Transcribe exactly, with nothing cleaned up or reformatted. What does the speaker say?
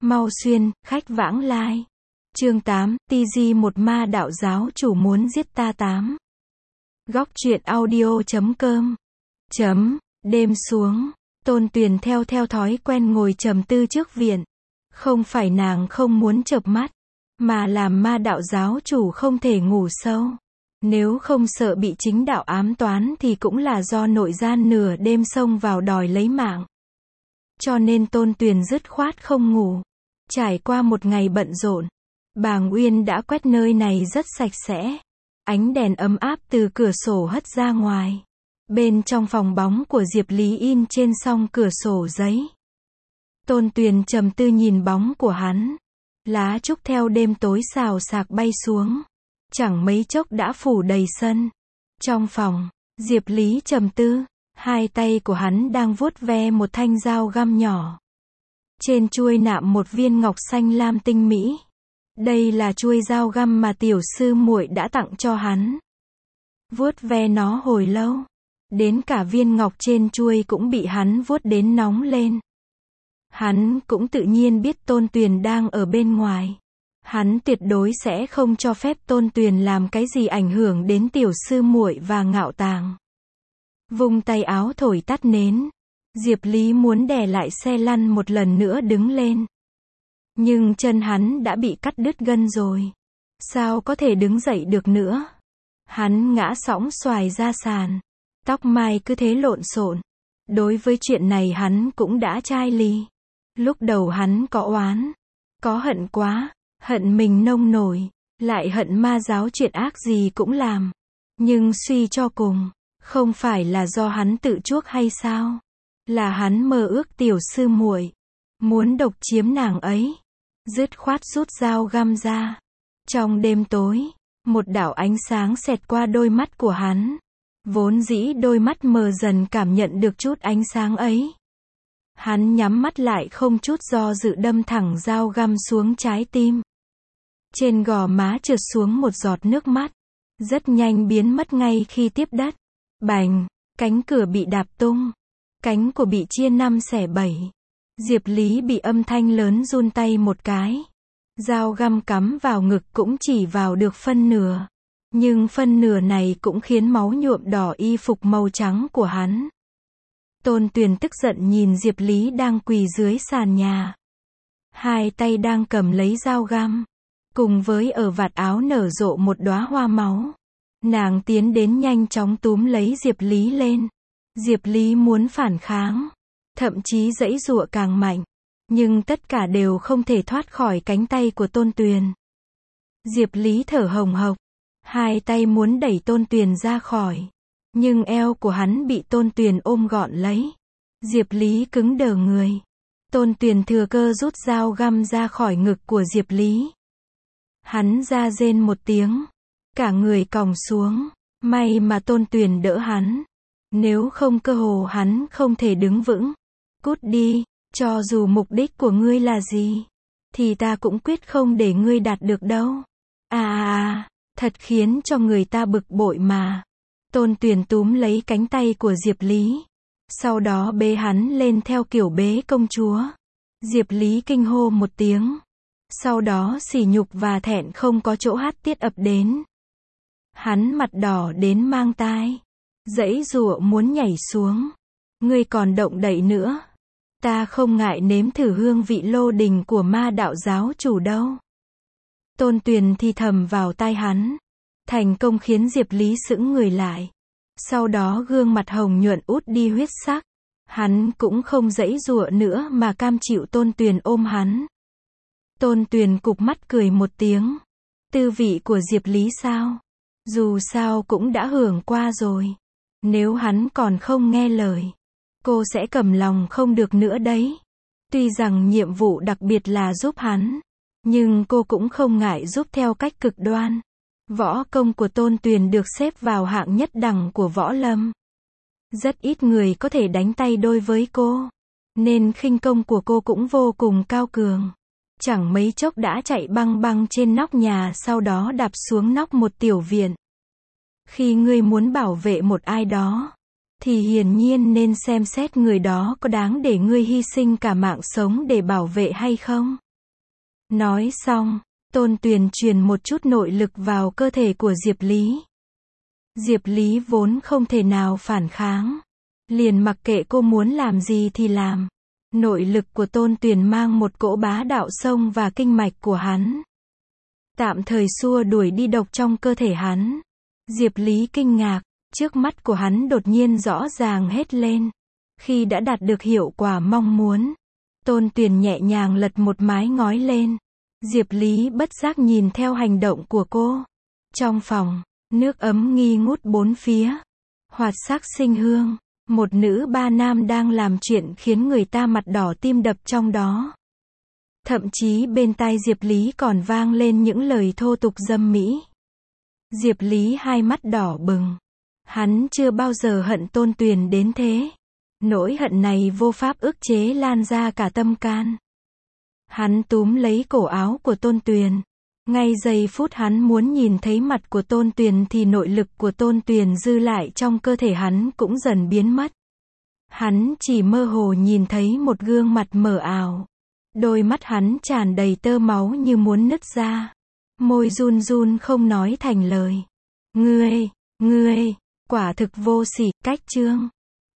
Mau xuyên, khách vãng lai. Chương tám, ti gi một ma đạo giáo chủ muốn giết ta tám. Góc truyện audio chấm com. Chấm, đêm xuống, Tôn Tuyền theo theo thói quen ngồi trầm tư trước viện. Không phải nàng không muốn chợp mắt, mà làm ma đạo giáo chủ không thể ngủ sâu. Nếu không sợ bị chính đạo ám toán thì cũng là do nội gian nửa đêm xông vào đòi lấy mạng. Cho nên Tôn Tuyền dứt khoát không ngủ. Trải qua một ngày bận rộn, Bàng Uyên đã quét nơi này rất sạch sẽ. Ánh đèn ấm áp từ cửa sổ hất ra ngoài. Bên trong phòng bóng của Diệp Lý in trên song cửa sổ giấy. Tôn Tuyền trầm tư nhìn bóng của hắn. Lá trúc theo đêm tối xào xạc bay xuống. Chẳng mấy chốc đã phủ đầy sân. Trong phòng, Diệp Lý trầm tư. Hai tay của hắn đang vuốt ve một thanh dao găm nhỏ. Trên chuôi nạm một viên ngọc xanh lam tinh mỹ. Đây là chuôi dao găm mà tiểu sư muội đã tặng cho hắn. Vuốt ve nó hồi lâu. Đến cả viên ngọc trên chuôi cũng bị hắn vuốt đến nóng lên. Hắn cũng tự nhiên biết Tôn Tuyền đang ở bên ngoài. Hắn tuyệt đối sẽ không cho phép Tôn Tuyền làm cái gì ảnh hưởng đến tiểu sư muội và Ngạo Tàng. Vung tay áo thổi tắt nến. Diệp Lý muốn đè lại xe lăn một lần nữa đứng lên. Nhưng chân hắn đã bị cắt đứt gân rồi. Sao có thể đứng dậy được nữa? Hắn ngã sõng xoài ra sàn. Tóc mai cứ thế lộn xộn. Đối với chuyện này hắn cũng đã chai lì. Lúc đầu hắn có oán. Có hận quá. Hận mình nông nổi. Lại hận ma giáo chuyện ác gì cũng làm. Nhưng suy cho cùng. Không phải là do hắn tự chuốc hay sao? Là hắn mơ ước tiểu sư muội. Muốn độc chiếm nàng ấy. Dứt khoát rút dao găm ra. Trong đêm tối. Một đạo ánh sáng xẹt qua đôi mắt của hắn. Vốn dĩ đôi mắt mờ dần cảm nhận được chút ánh sáng ấy. Hắn nhắm mắt lại không chút do dự đâm thẳng dao găm xuống trái tim. Trên gò má trượt xuống một giọt nước mắt. Rất nhanh biến mất ngay khi tiếp đất. Bành, cánh cửa bị đạp tung. Cánh của bị chia năm xẻ bảy. Diệp Lý bị âm thanh lớn run tay một cái. Dao găm cắm vào ngực cũng chỉ vào được phân nửa. Nhưng phân nửa này cũng khiến máu nhuộm đỏ y phục màu trắng của hắn. Tôn Tuyền tức giận nhìn Diệp Lý đang quỳ dưới sàn nhà. Hai tay đang cầm lấy dao găm. Cùng với ở vạt áo nở rộ một đóa hoa máu. Nàng tiến đến nhanh chóng túm lấy Diệp Lý lên. Diệp Lý muốn phản kháng. Thậm chí giãy giụa càng mạnh. Nhưng tất cả đều không thể thoát khỏi cánh tay của Tôn Tuyền. Diệp Lý thở hồng hộc. Hai tay muốn đẩy Tôn Tuyền ra khỏi. Nhưng eo của hắn bị Tôn Tuyền ôm gọn lấy. Diệp Lý cứng đờ người. Tôn Tuyền thừa cơ rút dao găm ra khỏi ngực của Diệp Lý. Hắn ra rên một tiếng. Cả người còng xuống. May mà Tôn Tuyền đỡ hắn. Nếu không cơ hồ hắn không thể đứng vững. Cút đi, cho dù mục đích của ngươi là gì. Thì ta cũng quyết không để ngươi đạt được đâu. À à à, thật khiến cho người ta bực bội mà. Tôn Tuyền túm lấy cánh tay của Diệp Lý. Sau đó bế hắn lên theo kiểu bế công chúa. Diệp Lý kinh hô một tiếng. Sau đó sỉ nhục và thẹn không có chỗ hát tiết ập đến. Hắn mặt đỏ đến mang tai. Giãy giụa muốn nhảy xuống. Ngươi còn động đậy nữa. Ta không ngại nếm thử hương vị lô đình của ma đạo giáo chủ đâu. Tôn Tuyền thì thầm vào tai hắn. Thành công khiến Diệp Lý sững người lại. Sau đó gương mặt hồng nhuận út đi huyết sắc. Hắn cũng không giãy giụa nữa mà cam chịu Tôn Tuyền ôm hắn. Tôn Tuyền cụp mắt cười một tiếng. Tư vị của Diệp Lý sao? Dù sao cũng đã hưởng qua rồi. Nếu hắn còn không nghe lời, cô sẽ cầm lòng không được nữa đấy. Tuy rằng nhiệm vụ đặc biệt là giúp hắn, nhưng cô cũng không ngại giúp theo cách cực đoan. Võ công của Tôn Tuyền được xếp vào hạng nhất đẳng của võ lâm. Rất ít người có thể đánh tay đôi với cô, nên khinh công của cô cũng vô cùng cao cường. Chẳng mấy chốc đã chạy băng băng trên nóc nhà, sau đó đạp xuống nóc một tiểu viện. Khi ngươi muốn bảo vệ một ai đó, thì hiển nhiên nên xem xét người đó có đáng để ngươi hy sinh cả mạng sống để bảo vệ hay không. Nói xong, Tôn Tuyền truyền một chút nội lực vào cơ thể của Diệp Lý. Diệp Lý vốn không thể nào phản kháng. Liền mặc kệ cô muốn làm gì thì làm. Nội lực của Tôn Tuyền mang một cỗ bá đạo xông và kinh mạch của hắn. Tạm thời xua đuổi đi độc trong cơ thể hắn. Diệp Lý kinh ngạc, trước mắt của hắn đột nhiên rõ ràng hết lên. Khi đã đạt được hiệu quả mong muốn, Tôn Tuyền nhẹ nhàng lật một mái ngói lên. Diệp Lý bất giác nhìn theo hành động của cô. Trong phòng, nước ấm nghi ngút bốn phía. Hoạt sắc sinh hương. Một nữ ba nam đang làm chuyện khiến người ta mặt đỏ tim đập trong đó. Thậm chí bên tai Diệp Lý còn vang lên những lời thô tục dâm mỹ. Diệp Lý hai mắt đỏ bừng. Hắn chưa bao giờ hận Tôn Tuyền đến thế. Nỗi hận này vô pháp ức chế lan ra cả tâm can. Hắn túm lấy cổ áo của Tôn Tuyền. Ngay giây phút hắn muốn nhìn thấy mặt của Tôn Tuyền thì nội lực của Tôn Tuyền dư lại trong cơ thể hắn cũng dần biến mất. Hắn chỉ mơ hồ nhìn thấy một gương mặt mờ ảo. Đôi mắt hắn tràn đầy tơ máu như muốn nứt ra. Môi run run không nói thành lời. Ngươi, ngươi, quả thực vô sỉ, cách chương.